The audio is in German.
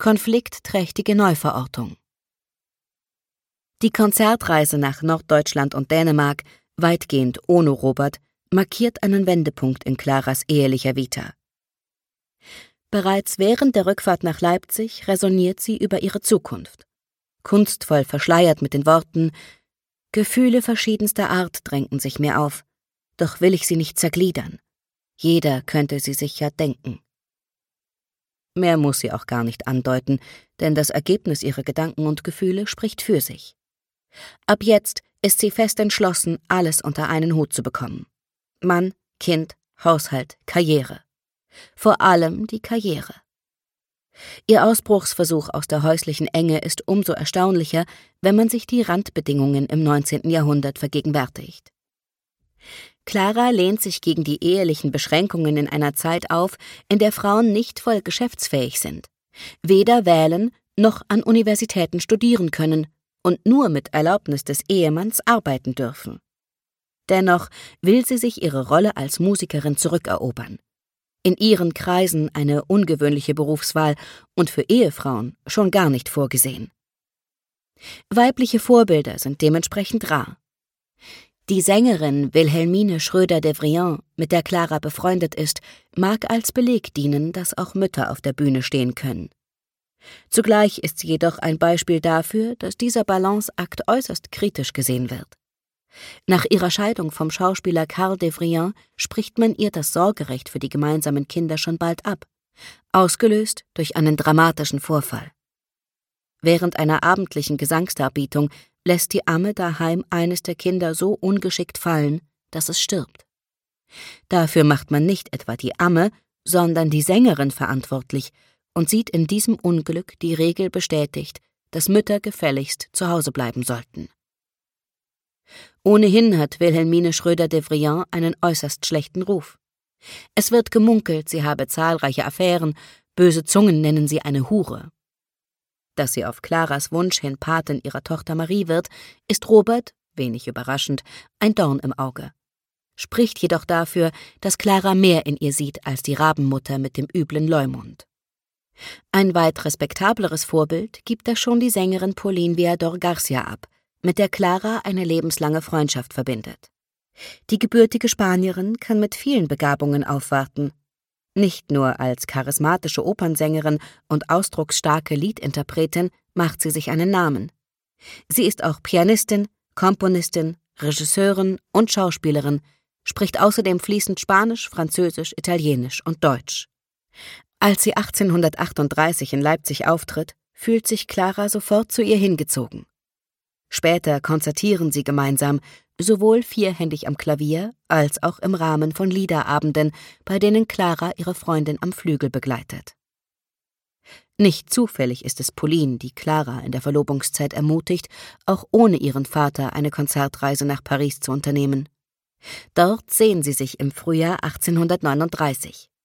konfliktträchtige Neuverortung. Die Konzertreise nach Norddeutschland und Dänemark, weitgehend ohne Robert, markiert einen Wendepunkt in Claras ehelicher Vita. Bereits während der Rückfahrt nach Leipzig räsoniert sie über ihre Zukunft. Kunstvoll verschleiert mit den Worten: »Gefühle verschiedenster Art drängen sich mir auf, doch will ich sie nicht zergliedern. Jeder könnte sie sich ja denken.« Mehr muss sie auch gar nicht andeuten, denn das Ergebnis ihrer Gedanken und Gefühle spricht für sich. Ab jetzt ist sie fest entschlossen, alles unter einen Hut zu bekommen. Mann, Kind, Haushalt, Karriere. Vor allem die Karriere. Ihr Ausbruchsversuch aus der häuslichen Enge ist umso erstaunlicher, wenn man sich die Randbedingungen im 19. Jahrhundert vergegenwärtigt. Clara lehnt sich gegen die ehelichen Beschränkungen in einer Zeit auf, in der Frauen nicht voll geschäftsfähig sind, weder wählen noch an Universitäten studieren können und nur mit Erlaubnis des Ehemanns arbeiten dürfen. Dennoch will sie sich ihre Rolle als Musikerin zurückerobern. In ihren Kreisen eine ungewöhnliche Berufswahl und für Ehefrauen schon gar nicht vorgesehen. Weibliche Vorbilder sind dementsprechend rar. Die Sängerin Wilhelmine Schröder-Devrient, mit der Clara befreundet ist, mag als Beleg dienen, dass auch Mütter auf der Bühne stehen können. Zugleich ist sie jedoch ein Beispiel dafür, dass dieser Balanceakt äußerst kritisch gesehen wird. Nach ihrer Scheidung vom Schauspieler Karl Devrient spricht man ihr das Sorgerecht für die gemeinsamen Kinder schon bald ab, ausgelöst durch einen dramatischen Vorfall. Während einer abendlichen Gesangsdarbietung lässt die Amme daheim eines der Kinder so ungeschickt fallen, dass es stirbt. Dafür macht man nicht etwa die Amme, sondern die Sängerin verantwortlich und sieht in diesem Unglück die Regel bestätigt, dass Mütter gefälligst zu Hause bleiben sollten. Ohnehin hat Wilhelmine Schröder-Devrient einen äußerst schlechten Ruf. Es wird gemunkelt, sie habe zahlreiche Affären, böse Zungen nennen sie eine Hure. Dass sie auf Claras Wunsch hin Patin ihrer Tochter Marie wird, ist Robert, wenig überraschend, ein Dorn im Auge. Spricht jedoch dafür, dass Clara mehr in ihr sieht als die Rabenmutter mit dem üblen Leumund. Ein weit respektableres Vorbild gibt da schon die Sängerin Pauline Viador-Garcia ab, mit der Clara eine lebenslange Freundschaft verbindet. Die gebürtige Spanierin kann mit vielen Begabungen aufwarten. Nicht nur als charismatische Opernsängerin und ausdrucksstarke Liedinterpretin macht sie sich einen Namen. Sie ist auch Pianistin, Komponistin, Regisseurin und Schauspielerin, spricht außerdem fließend Spanisch, Französisch, Italienisch und Deutsch. Als sie 1838 in Leipzig auftritt, fühlt sich Clara sofort zu ihr hingezogen. Später konzertieren sie gemeinsam, sowohl vierhändig am Klavier als auch im Rahmen von Liederabenden, bei denen Clara ihre Freundin am Flügel begleitet. Nicht zufällig ist es Pauline, die Clara in der Verlobungszeit ermutigt, auch ohne ihren Vater eine Konzertreise nach Paris zu unternehmen. Dort sehen sie sich im Frühjahr 1839.